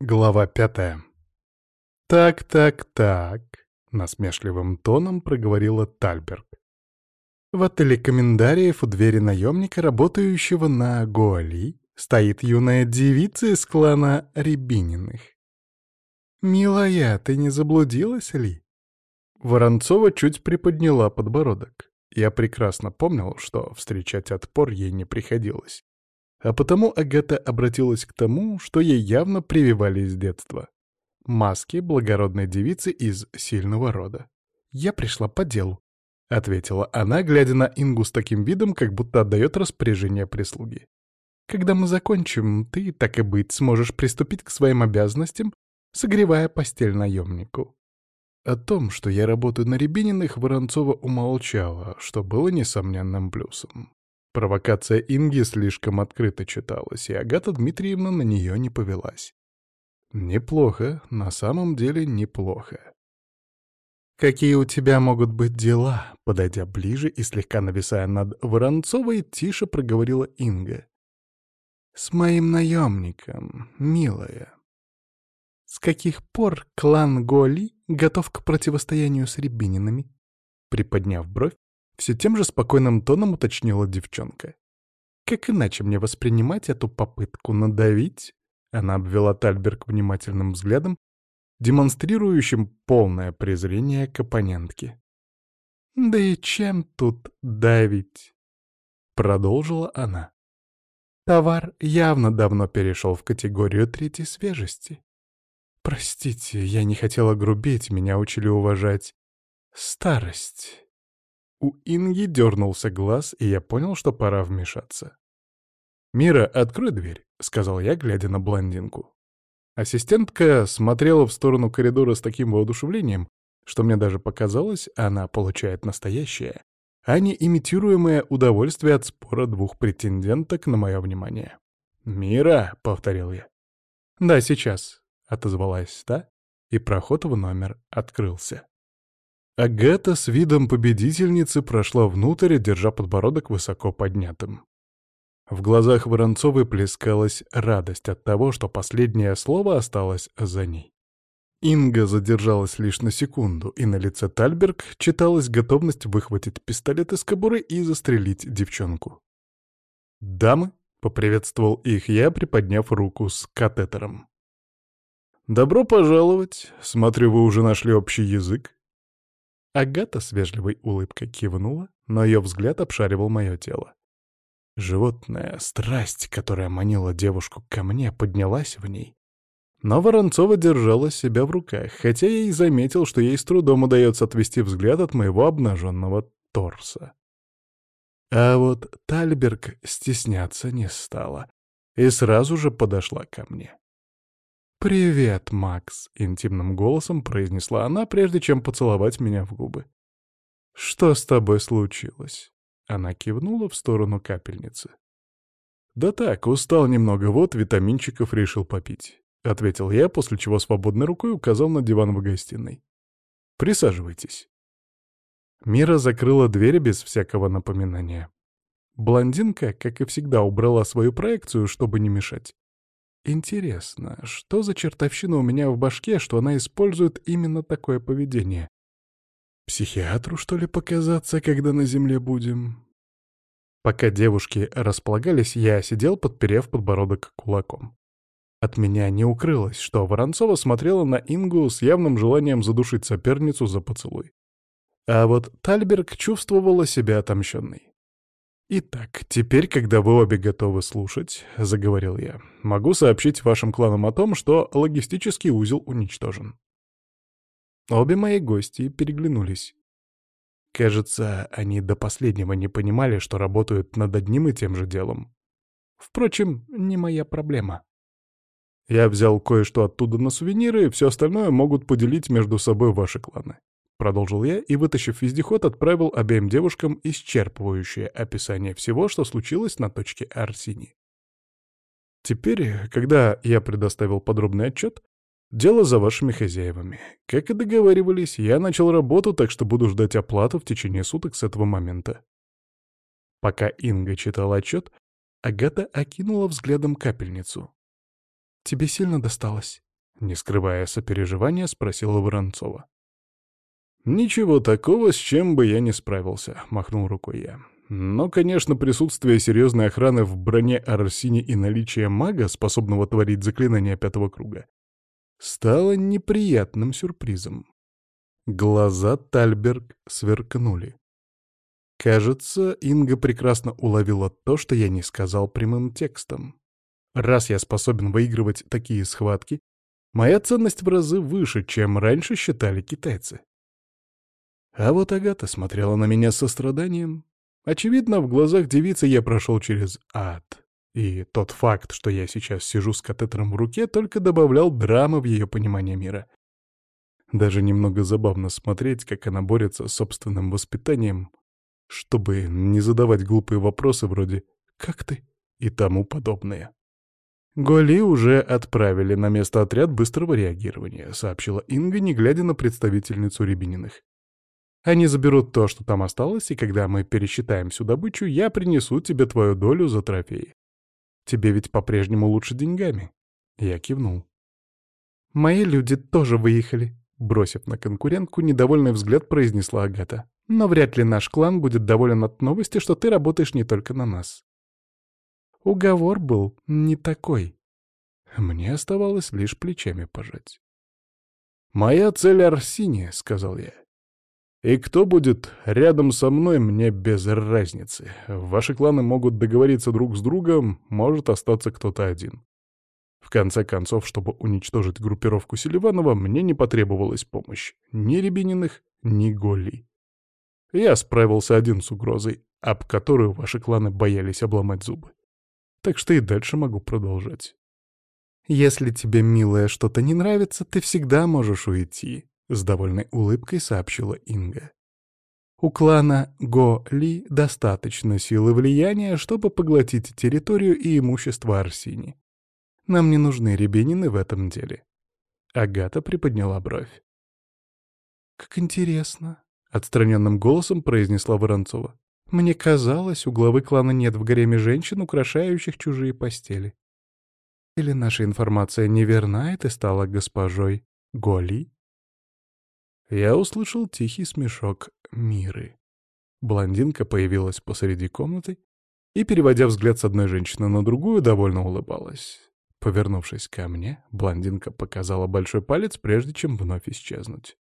Глава 5. «Так», — насмешливым тоном проговорила Тальберг. «В отеле коммендариев у двери наемника, работающего на Гоали, стоит юная девица из клана Рябининых. Милая, ты не заблудилась ли?» Воронцова чуть приподняла подбородок. Я прекрасно помнил, что встречать отпор ей не приходилось. А потому Агата обратилась к тому, что ей явно прививали с детства. Маски благородной девицы из сильного рода. «Я пришла по делу», — ответила она, глядя на Ингу с таким видом, как будто отдает распоряжение прислуги. «Когда мы закончим, ты, так и быть, сможешь приступить к своим обязанностям, согревая постель наемнику». О том, что я работаю на Рябининых, Воронцова умолчала, что было несомненным плюсом. Провокация Инги слишком открыто читалась, и Агата Дмитриевна на нее не повелась. Неплохо, на самом деле неплохо. «Какие у тебя могут быть дела?» Подойдя ближе и слегка нависая над Воронцовой, тише проговорила Инга. «С моим наемником, милая. С каких пор клан Голи готов к противостоянию с Рябининами?» Приподняв бровь, все тем же спокойным тоном уточнила девчонка. «Как иначе мне воспринимать эту попытку надавить?» Она обвела Тальберг внимательным взглядом, демонстрирующим полное презрение к оппонентке. «Да и чем тут давить?» — продолжила она. «Товар явно давно перешел в категорию третьей свежести. Простите, я не хотела грубить, меня учили уважать старость». У Инги дернулся глаз, и я понял, что пора вмешаться. «Мира, открой дверь», — сказал я, глядя на блондинку. Ассистентка смотрела в сторону коридора с таким воодушевлением, что мне даже показалось, она получает настоящее, а не имитируемое удовольствие от спора двух претенденток на мое внимание. «Мира», — повторил я. «Да, сейчас», — отозвалась та, и проход в номер открылся. Агата с видом победительницы прошла внутрь, держа подбородок высоко поднятым. В глазах Воронцовой плескалась радость от того, что последнее слово осталось за ней. Инга задержалась лишь на секунду, и на лице Тальберг читалась готовность выхватить пистолет из кобуры и застрелить девчонку. «Дамы», — поприветствовал их я, приподняв руку с катетером. «Добро пожаловать. Смотрю, вы уже нашли общий язык». Агата с вежливой улыбкой кивнула, но ее взгляд обшаривал мое тело. Животная страсть, которая манила девушку ко мне, поднялась в ней. Но Воронцова держала себя в руках, хотя я и заметил, что ей с трудом удается отвести взгляд от моего обнаженного торса. А вот Тальберг стесняться не стала и сразу же подошла ко мне. «Привет, Макс», — интимным голосом произнесла она, прежде чем поцеловать меня в губы. «Что с тобой случилось?» Она кивнула в сторону капельницы. «Да так, устал немного, вот витаминчиков решил попить», — ответил я, после чего свободной рукой указал на диван в гостиной. «Присаживайтесь». Мира закрыла дверь без всякого напоминания. Блондинка, как и всегда, убрала свою проекцию, чтобы не мешать. Интересно, что за чертовщина у меня в башке, что она использует именно такое поведение? Психиатру, что ли, показаться, когда на земле будем? Пока девушки располагались, я сидел, подперев подбородок кулаком. От меня не укрылось, что Воронцова смотрела на Ингу с явным желанием задушить соперницу за поцелуй. А вот Тальберг чувствовала себя отомщенной. «Итак, теперь, когда вы обе готовы слушать, — заговорил я, — могу сообщить вашим кланам о том, что логистический узел уничтожен». Обе мои гости переглянулись. Кажется, они до последнего не понимали, что работают над одним и тем же делом. Впрочем, не моя проблема. Я взял кое-что оттуда на сувениры, и все остальное могут поделить между собой ваши кланы. Продолжил я и, вытащив вездеход, отправил обеим девушкам исчерпывающее описание всего, что случилось на точке Арсини. Теперь, когда я предоставил подробный отчет, дело за вашими хозяевами. Как и договаривались, я начал работу, так что буду ждать оплату в течение суток с этого момента. Пока Инга читала отчет, Агата окинула взглядом капельницу. «Тебе сильно досталось?» Не скрывая сопереживания, спросила Воронцова. «Ничего такого, с чем бы я не справился», — махнул рукой я. «Но, конечно, присутствие серьезной охраны в броне Арсини и наличие мага, способного творить заклинания пятого круга, стало неприятным сюрпризом». Глаза Тальберг сверкнули. Кажется, Инга прекрасно уловила то, что я не сказал прямым текстом. Раз я способен выигрывать такие схватки, моя ценность в разы выше, чем раньше считали китайцы. А вот Агата смотрела на меня с состраданием. Очевидно, в глазах девицы я прошел через ад. И тот факт, что я сейчас сижу с катетером в руке, только добавлял драмы в ее понимание мира. Даже немного забавно смотреть, как она борется с собственным воспитанием, чтобы не задавать глупые вопросы вроде «Как ты?» и тому подобное. «Голи уже отправили на место отряд быстрого реагирования», — сообщила Инга, не глядя на представительницу Рябининых. «Они заберут то, что там осталось, и когда мы пересчитаем всю добычу, я принесу тебе твою долю за трофеи. Тебе ведь по-прежнему лучше деньгами». Я кивнул. «Мои люди тоже выехали», — бросив на конкурентку недовольный взгляд, произнесла Агата. «Но вряд ли наш клан будет доволен от новости, что ты работаешь не только на нас». Уговор был не такой. Мне оставалось лишь плечами пожать. «Моя цель Арсини», — сказал я. «И кто будет рядом со мной, мне без разницы. Ваши кланы могут договориться друг с другом, может остаться кто-то один. В конце концов, чтобы уничтожить группировку Селиванова, мне не потребовалась помощь ни Рябининых, ни Голли. Я справился один с угрозой, об которую ваши кланы боялись обломать зубы. Так что и дальше могу продолжать». «Если тебе, милая, что-то не нравится, ты всегда можешь уйти», — с довольной улыбкой сообщила Инга. «У клана Го-Ли достаточно силы влияния, чтобы поглотить территорию и имущество Арсини. Нам не нужны рябинины в этом деле». Агата приподняла бровь. «Как интересно», — отстраненным голосом произнесла Воронцова. «Мне казалось, у главы клана нет в гареме женщин, украшающих чужие постели. Или наша информация неверна, и ты стала госпожой Голи?» Я услышал тихий смешок Миры. Блондинка появилась посреди комнаты и, переводя взгляд с одной женщины на другую, довольно улыбалась. Повернувшись ко мне, блондинка показала большой палец, прежде чем вновь исчезнуть.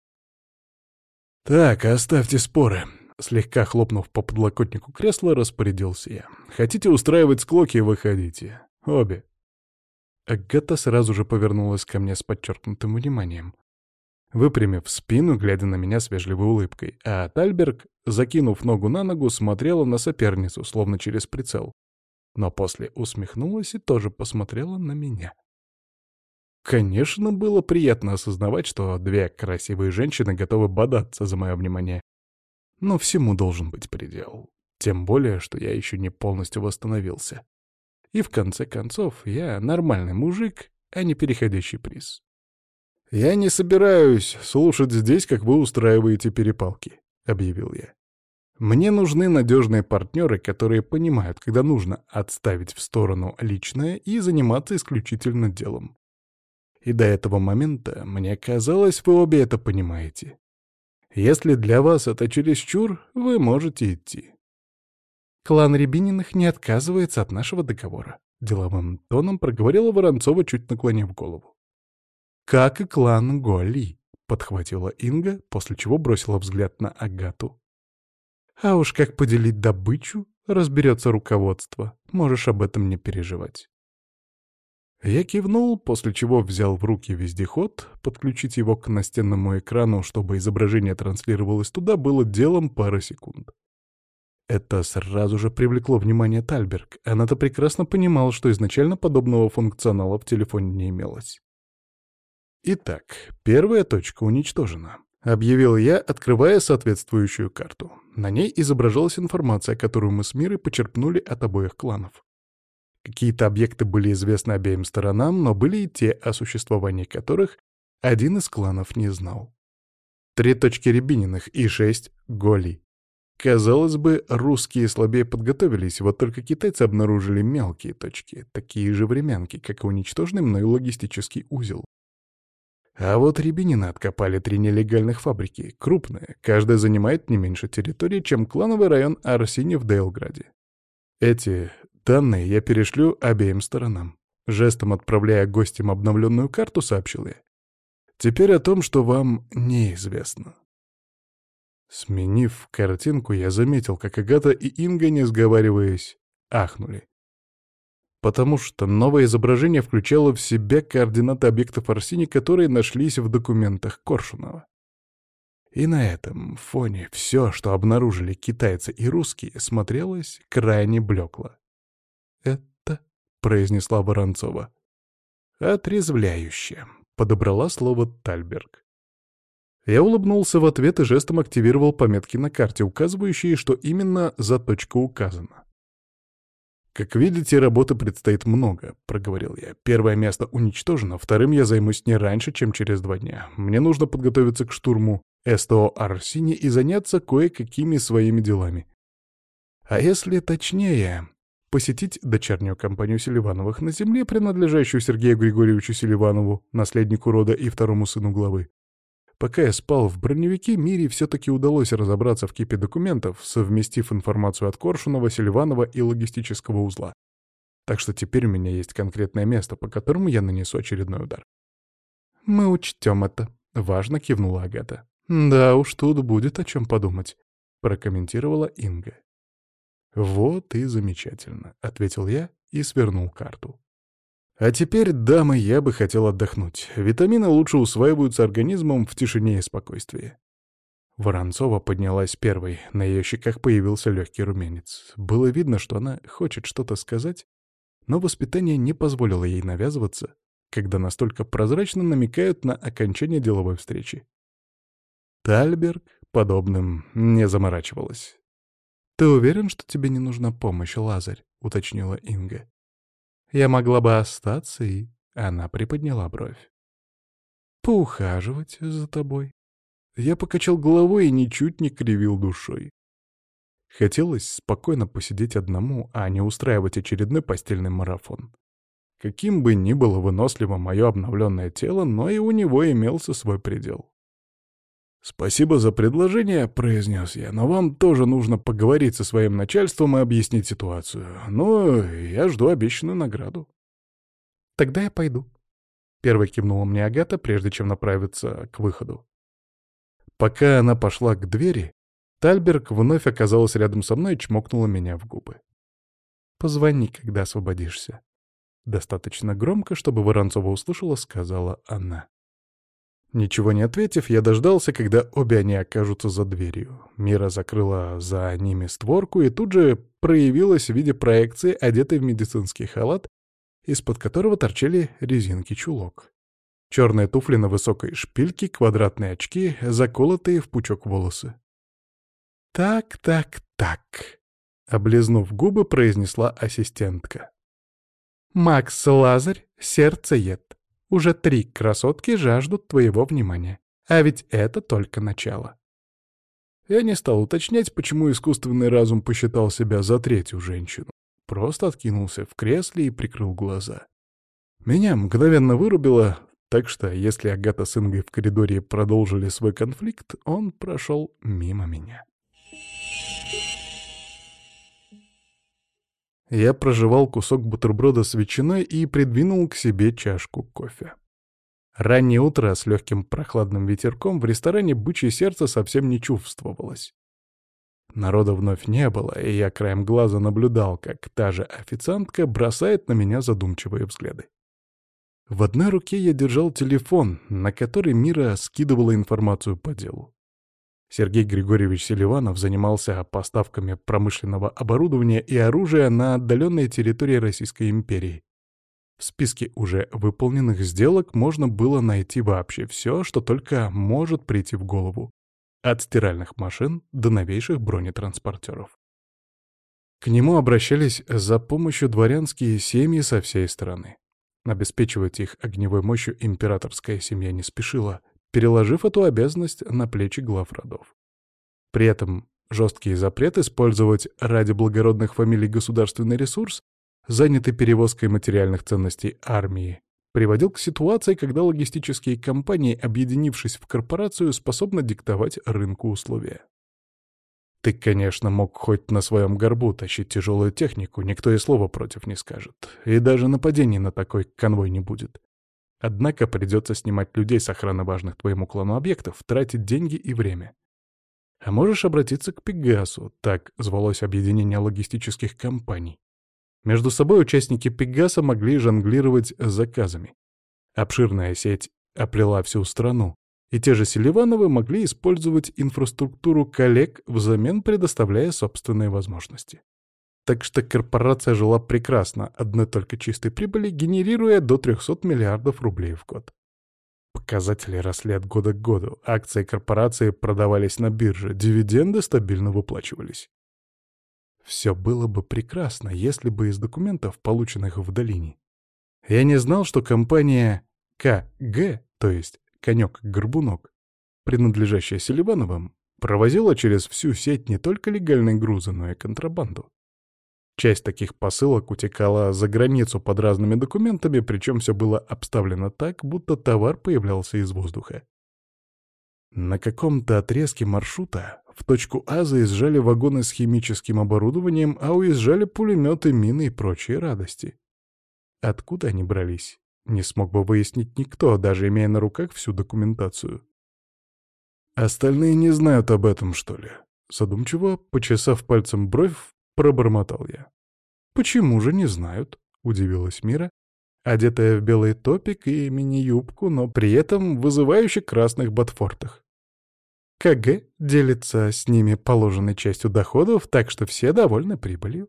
«Так, оставьте споры», — слегка хлопнув по подлокотнику кресла, распорядился я. «Хотите устраивать склоки — выходите. Обе». Агата сразу же повернулась ко мне с подчеркнутым вниманием, выпрямив спину, глядя на меня с вежливой улыбкой, а Тальберг, закинув ногу на ногу, смотрела на соперницу, словно через прицел, но после усмехнулась и тоже посмотрела на меня. Конечно, было приятно осознавать, что две красивые женщины готовы бодаться за мое внимание, но всему должен быть предел, тем более, что я еще не полностью восстановился. И в конце концов, я нормальный мужик, а не переходящий приз. «Я не собираюсь слушать здесь, как вы устраиваете перепалки», — объявил я. «Мне нужны надежные партнеры, которые понимают, когда нужно отставить в сторону личное и заниматься исключительно делом. И до этого момента, мне казалось, вы обе это понимаете. Если для вас это чересчур, вы можете идти». «Клан Рябининых не отказывается от нашего договора», — деловым тоном проговорила Воронцова, чуть наклонив голову. «Как и клан Голи», — подхватила Инга, после чего бросила взгляд на Агату. «А уж как поделить добычу, разберется руководство. Можешь об этом не переживать». Я кивнул, после чего взял в руки вездеход. Подключить его к настенному экрану, чтобы изображение транслировалось туда, было делом пары секунд. Это сразу же привлекло внимание Тальберг. Она-то прекрасно понимала, что изначально подобного функционала в телефоне не имелось. «Итак, первая точка уничтожена», — объявил я, открывая соответствующую карту. На ней изображалась информация, которую мы с Мирой почерпнули от обоих кланов. Какие-то объекты были известны обеим сторонам, но были и те, о существовании которых один из кланов не знал. 3 точки Рябининых и 6 Голи. Казалось бы, русские слабее подготовились, вот только китайцы обнаружили мелкие точки, такие же времянки, как и уничтоженный мною логистический узел. А вот Рябинина откопали 3 нелегальных фабрики, крупные, каждая занимает не меньше территории, чем клановый район Арсини в Дейлграде. Эти данные я перешлю обеим сторонам. Жестом отправляя гостям обновленную карту, сообщил я. Теперь о том, что вам неизвестно. Сменив картинку, я заметил, как Агата и Инга, не сговариваясь, ахнули. Потому что новое изображение включало в себя координаты объектов Арсини, которые нашлись в документах Коршунова. И на этом фоне все, что обнаружили китайцы и русские, смотрелось крайне блекло. «Это», — произнесла Воронцова. «Отрезвляюще», — подобрала слово Тальберг. Я улыбнулся в ответ и жестом активировал пометки на карте, указывающие, что именно заточка указана. «Как видите, работы предстоит много», — проговорил я. «Первое место уничтожено, вторым я займусь не раньше, чем через 2 дня. Мне нужно подготовиться к штурму СТО Арсини и заняться кое-какими своими делами. А если точнее, посетить дочернюю компанию Селивановых на земле, принадлежащую Сергею Григорьевичу Селиванову, наследнику рода и второму сыну главы. Пока я спал в броневике, Мире все-таки удалось разобраться в кипе документов, совместив информацию от Коршунова, Селиванова и логистического узла. Так что теперь у меня есть конкретное место, по которому я нанесу очередной удар. «Мы учтем это», — важно кивнула Агата. «Да уж, тут будет о чем подумать», — прокомментировала Инга. «Вот и замечательно», — ответил я и свернул карту. «А теперь, дамы, я бы хотел отдохнуть. Витамины лучше усваиваются организмом в тишине и спокойствии». Воронцова поднялась первой, на ее щеках появился легкий румянец. Было видно, что она хочет что-то сказать, но воспитание не позволило ей навязываться, когда настолько прозрачно намекают на окончание деловой встречи. Тальберг подобным не заморачивалась. «Ты уверен, что тебе не нужна помощь, Лазарь?» — уточнила Инга. «Я могла бы остаться и...» — она приподняла бровь. «Поухаживать за тобой?» Я покачал головой и ничуть не кривил душой. Хотелось спокойно посидеть одному, а не устраивать очередной постельный марафон. Каким бы ни было выносливо мое обновленное тело, но и у него имелся свой предел. «Спасибо за предложение», — произнес я, «но вам тоже нужно поговорить со своим начальством и объяснить ситуацию. Но я жду обещанную награду». «Тогда я пойду», — первой кивнула мне Агата, прежде чем направиться к выходу. Пока она пошла к двери, Тальберг вновь оказалась рядом со мной и чмокнула меня в губы. «Позвони, когда освободишься». Достаточно громко, чтобы Воронцова услышала, сказала она. Ничего не ответив, я дождался, когда обе они окажутся за дверью. Мира закрыла за ними створку и тут же проявилась в виде проекции, одетой в медицинский халат, из-под которого торчали резинки чулок. Черные туфли на высокой шпильке, квадратные очки, заколотые в пучок волосы. «Так, так, так», — облизнув губы, произнесла ассистентка. «Макс Лазарь, сердцеед. Уже 3 красотки жаждут твоего внимания. А ведь это только начало». Я не стал уточнять, почему искусственный разум посчитал себя за 3-ю женщину. Просто откинулся в кресле и прикрыл глаза. Меня мгновенно вырубило, так что, если Агата с Ингой в коридоре продолжили свой конфликт, он прошел мимо меня. Я прожевал кусок бутерброда с ветчиной и придвинул к себе чашку кофе. Раннее утро с легким прохладным ветерком в ресторане «Бычье сердце» совсем не чувствовалось. Народа вновь не было, и я краем глаза наблюдал, как та же официантка бросает на меня задумчивые взгляды. В одной руке я держал телефон, на который Мира скидывала информацию по делу. Сергей Григорьевич Селиванов занимался поставками промышленного оборудования и оружия на отдаленной территории Российской империи. В списке уже выполненных сделок можно было найти вообще все, что только может прийти в голову. От стиральных машин до новейших бронетранспортеров. К нему обращались за помощью дворянские семьи со всей страны. Обеспечивать их огневой мощью императорская семья не спешила, переложив эту обязанность на плечи глав родов. При этом жесткий запрет использовать ради благородных фамилий государственный ресурс, занятый перевозкой материальных ценностей армии, приводил к ситуации, когда логистические компании, объединившись в корпорацию, способны диктовать рынку условия. Ты, конечно, мог хоть на своем горбу тащить тяжелую технику, никто и слова против не скажет. И даже нападений на такой конвой не будет. Однако придется снимать людей с охраны важных твоему клану объектов, тратить деньги и время. А можешь обратиться к Пегасу, так звалось объединение логистических компаний. Между собой участники Пегаса могли жонглировать заказами. Обширная сеть оплела всю страну, и те же Селивановы могли использовать инфраструктуру коллег, взамен предоставляя собственные возможности. Так что корпорация жила прекрасно, одной только чистой прибыли, генерируя до 300 миллиардов рублей в год. Показатели росли от года к году, акции корпорации продавались на бирже, дивиденды стабильно выплачивались. Все было бы прекрасно, если бы из документов, полученных в долине, я не знал, что компания КГ, то есть «Конек-Горбунок», принадлежащая Селивановым, провозила через всю сеть не только легальные грузы, но и контрабанду. Часть таких посылок утекала за границу под разными документами, причем все было обставлено так, будто товар появлялся из воздуха. На каком-то отрезке маршрута в точку А заезжали вагоны с химическим оборудованием, а уезжали пулеметы, мины и прочие радости. Откуда они брались, не смог бы выяснить никто, даже имея на руках всю документацию. «Остальные не знают об этом, что ли?» Задумчиво, почесав пальцем бровь, пробормотал я. «Почему же не знают?» — удивилась Мира, одетая в белый топик и мини-юбку, но при этом вызывающе красных ботфортах. КГ делится с ними положенной частью доходов, так что все довольны прибылью.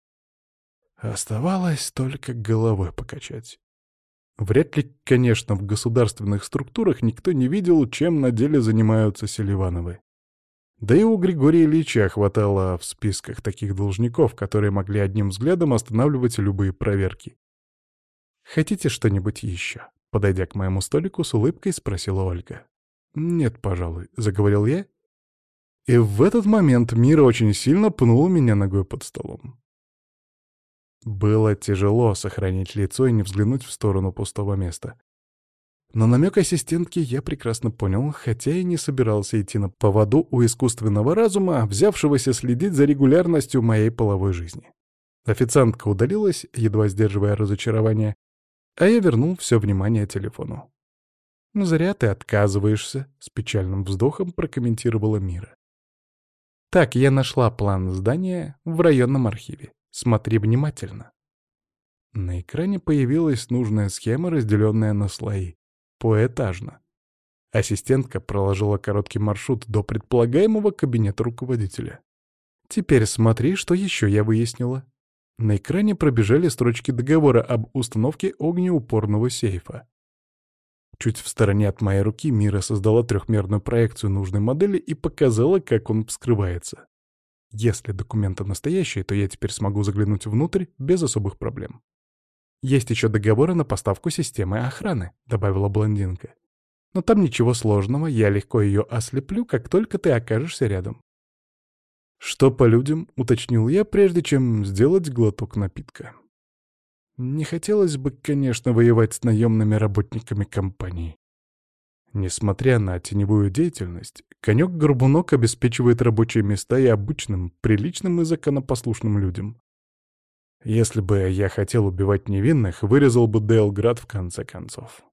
Оставалось только головой покачать. Вряд ли, конечно, в государственных структурах никто не видел, чем на деле занимаются Селивановы. Да и у Григория Ильича хватало в списках таких должников, которые могли одним взглядом останавливать любые проверки. «Хотите что-нибудь еще?» — подойдя к моему столику, с улыбкой спросила Ольга. «Нет, пожалуй», — заговорил я. И в этот момент Мира очень сильно пнула меня ногой под столом. Было тяжело сохранить лицо и не взглянуть в сторону пустого места. Но намек ассистентки я прекрасно понял, хотя и не собирался идти на поводу у искусственного разума, взявшегося следить за регулярностью моей половой жизни. Официантка удалилась, едва сдерживая разочарование, а я вернул все внимание телефону. «Зря ты отказываешься», — с печальным вздохом прокомментировала Мира. «Так, я нашла план здания в районном архиве. Смотри внимательно». На экране появилась нужная схема, разделенная на слои. Поэтажно. Ассистентка проложила короткий маршрут до предполагаемого кабинета руководителя. Теперь смотри, что еще я выяснила. На экране пробежали строчки договора об установке огнеупорного сейфа. Чуть в стороне от моей руки Мира создала трехмерную проекцию нужной модели и показала, как он вскрывается. Если документы настоящие, то я теперь смогу заглянуть внутрь без особых проблем. «Есть еще договоры на поставку системы охраны», — добавила блондинка. «Но там ничего сложного, я легко ее ослеплю, как только ты окажешься рядом». «Что по людям?» — уточнил я, прежде чем сделать глоток напитка. Не хотелось бы, конечно, воевать с наемными работниками компании. Несмотря на теневую деятельность, конек-горбунок обеспечивает рабочие места и обычным, приличным и законопослушным людям. Если бы я хотел убивать невинных, вырезал бы Дейлград в конце концов.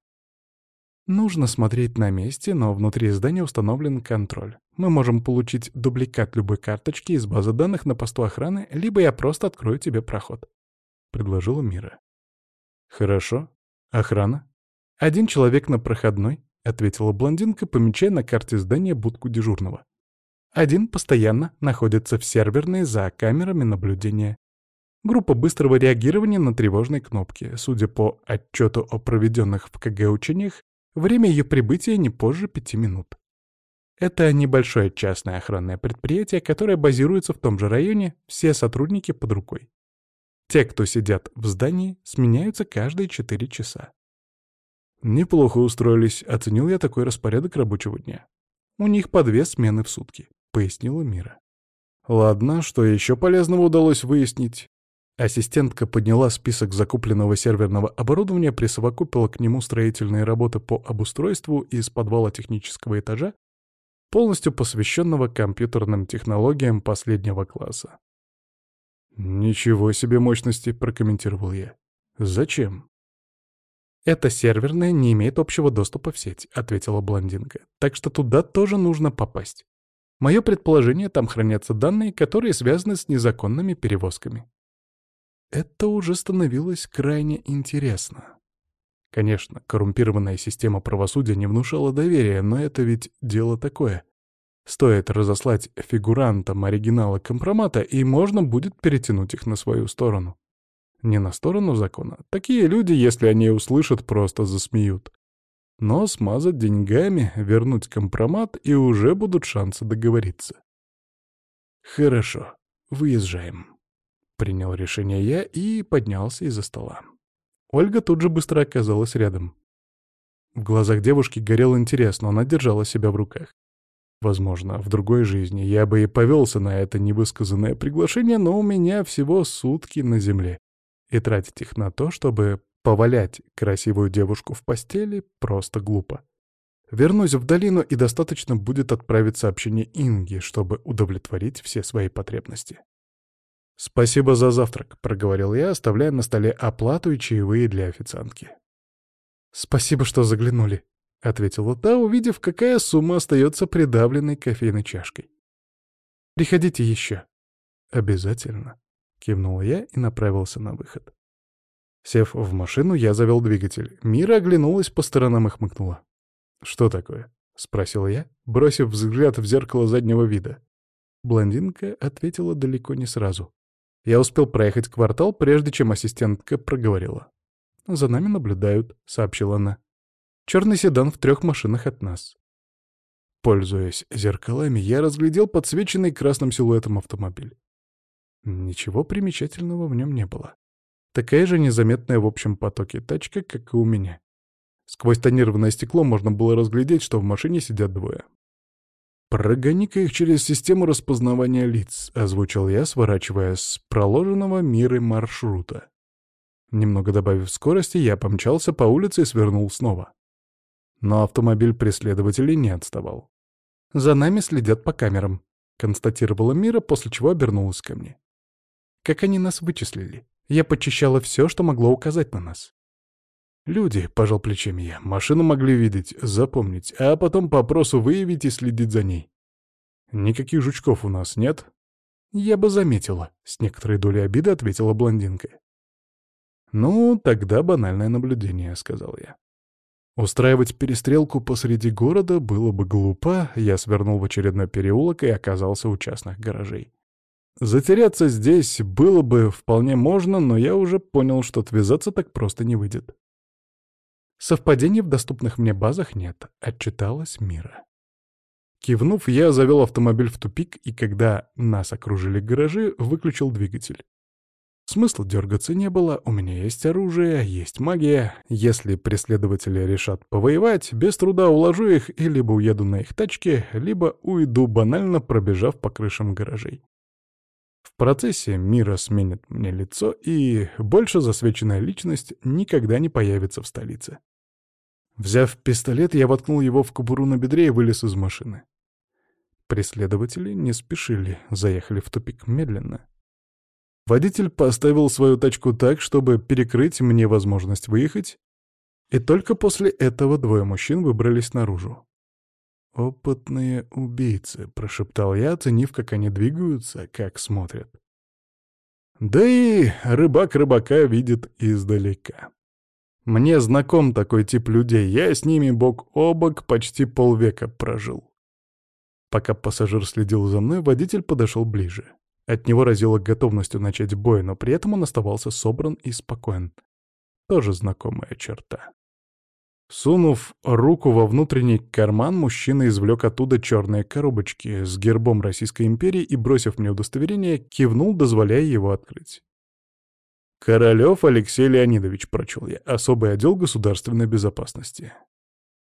Нужно смотреть на месте, но внутри здания установлен контроль. Мы можем получить дубликат любой карточки из базы данных на посту охраны, либо я просто открою тебе проход», — предложила Мира. «Хорошо. Охрана?» «Один человек на проходной», — ответила блондинка, помечая на карте здания будку дежурного. «Один постоянно находится в серверной за камерами наблюдения. Группа быстрого реагирования на тревожные кнопки. Судя по отчету о проведенных в КГ учениях, время ее прибытия не позже 5 минут. Это небольшое частное охранное предприятие, которое базируется в том же районе, все сотрудники под рукой. Те, кто сидят в здании, сменяются каждые 4 часа. «Неплохо устроились», — оценил я такой распорядок рабочего дня. «У них по 2 смены в сутки», — пояснила Мира. «Ладно, что еще полезного удалось выяснить?» Ассистентка подняла список закупленного серверного оборудования, присовокупила к нему строительные работы по обустройству из подвала технического этажа, полностью посвященного компьютерным технологиям последнего класса. «Ничего себе мощности», — прокомментировал я. «Зачем?» «Это серверное не имеет общего доступа в сеть», — ответила блондинка. «Так что туда тоже нужно попасть. Мое предположение, там хранятся данные, которые связаны с незаконными перевозками». Это уже становилось крайне интересно. Конечно, коррумпированная система правосудия не внушала доверия, но это ведь дело такое. Стоит разослать фигурантам оригиналы компромата, и можно будет перетянуть их на свою сторону. Не на сторону закона. Такие люди, если они услышат, просто засмеют. Но смазать деньгами, вернуть компромат, и уже будут шансы договориться. «Хорошо, выезжаем», — принял решение я и поднялся из-за стола. Ольга тут же быстро оказалась рядом. В глазах девушки горел интерес, но она держала себя в руках. Возможно, в другой жизни я бы и повелся на это невысказанное приглашение, но у меня всего сутки на земле. И тратить их на то, чтобы повалять красивую девушку в постели, просто глупо. Вернусь в долину, и достаточно будет отправить сообщение Инге, чтобы удовлетворить все свои потребности. «Спасибо за завтрак», — проговорил я, оставляя на столе оплату и чаевые для официантки. «Спасибо, что заглянули», — ответила та, увидев, какая сумма остается придавленной кофейной чашкой. «Приходите еще». «Обязательно», — кивнул я и направился на выход. Сев в машину, я завел двигатель. Мира оглянулась по сторонам и хмыкнула. «Что такое?» — спросил я, бросив взгляд в зеркало заднего вида. Блондинка ответила далеко не сразу. Я успел проехать квартал, прежде чем ассистентка проговорила. «За нами наблюдают», — сообщила она. «Черный седан в 3 машинах от нас». Пользуясь зеркалами, я разглядел подсвеченный красным силуэтом автомобиль. Ничего примечательного в нем не было. Такая же незаметная в общем потоке тачка, как и у меня. Сквозь тонированное стекло можно было разглядеть, что в машине сидят 2. «Прогони-ка их через систему распознавания лиц», — озвучил я, сворачивая с проложенного Мирой маршрута. Немного добавив скорости, я помчался по улице и свернул снова. Но автомобиль преследователей не отставал. «За нами следят по камерам», — констатировала Мира, после чего обернулась ко мне. «Как они нас вычислили? Я почищала все, что могло указать на нас». «Люди», — пожал плечами я, — «машину могли видеть, запомнить, а потом по опросу выявить и следить за ней. Никаких жучков у нас нет?» «Я бы заметила», — с некоторой долей обиды ответила блондинка. «Ну, тогда банальное наблюдение», — сказал я. Устраивать перестрелку посреди города было бы глупо, я свернул в очередной переулок и оказался у частных гаражей. Затеряться здесь было бы вполне можно, но я уже понял, что отвязаться так просто не выйдет. «Совпадений в доступных мне базах нет», — отчиталась Мира. Кивнув, я завел автомобиль в тупик, и когда нас окружили гаражи, выключил двигатель. Смысла дергаться не было, у меня есть оружие, есть магия. Если преследователи решат повоевать, без труда уложу их и либо уеду на их тачке, либо уйду, банально пробежав по крышам гаражей. В процессе Мира сменит мне лицо, и больше засвеченная личность никогда не появится в столице. Взяв пистолет, я воткнул его в кобуру на бедре и вылез из машины. Преследователи не спешили, заехали в тупик медленно. Водитель поставил свою тачку так, чтобы перекрыть мне возможность выехать, и только после этого 2 мужчин выбрались наружу. «Опытные убийцы», — прошептал я, оценив, как они двигаются, как смотрят. Да и рыбак рыбака видит издалека. Мне знаком такой тип людей, я с ними бок о бок почти полвека прожил. Пока пассажир следил за мной, водитель подошел ближе. От него разило готовностью начать бой, но при этом он оставался собран и спокоен. Тоже знакомая черта. Сунув руку во внутренний карман, мужчина извлек оттуда черные коробочки с гербом Российской империи и, бросив мне удостоверение, кивнул, дозволяя его открыть. «Королёв Алексей Леонидович», — прочел я, — «особый отдел государственной безопасности».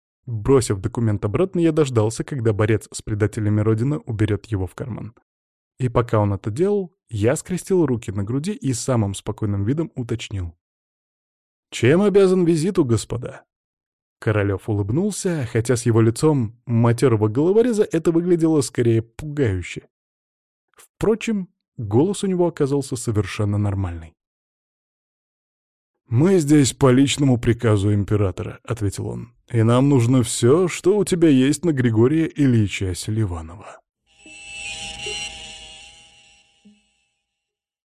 Бросив документ обратно, я дождался, когда борец с предателями Родины уберет его в карман. И пока он это делал, я скрестил руки на груди и самым спокойным видом уточнил. «Чем обязан визиту, господа?» Королев улыбнулся, хотя с его лицом матерого головореза это выглядело скорее пугающе. Впрочем, голос у него оказался совершенно нормальный. «Мы здесь по личному приказу императора», — ответил он, — «и нам нужно все, что у тебя есть на Григория Ильича Селиванова».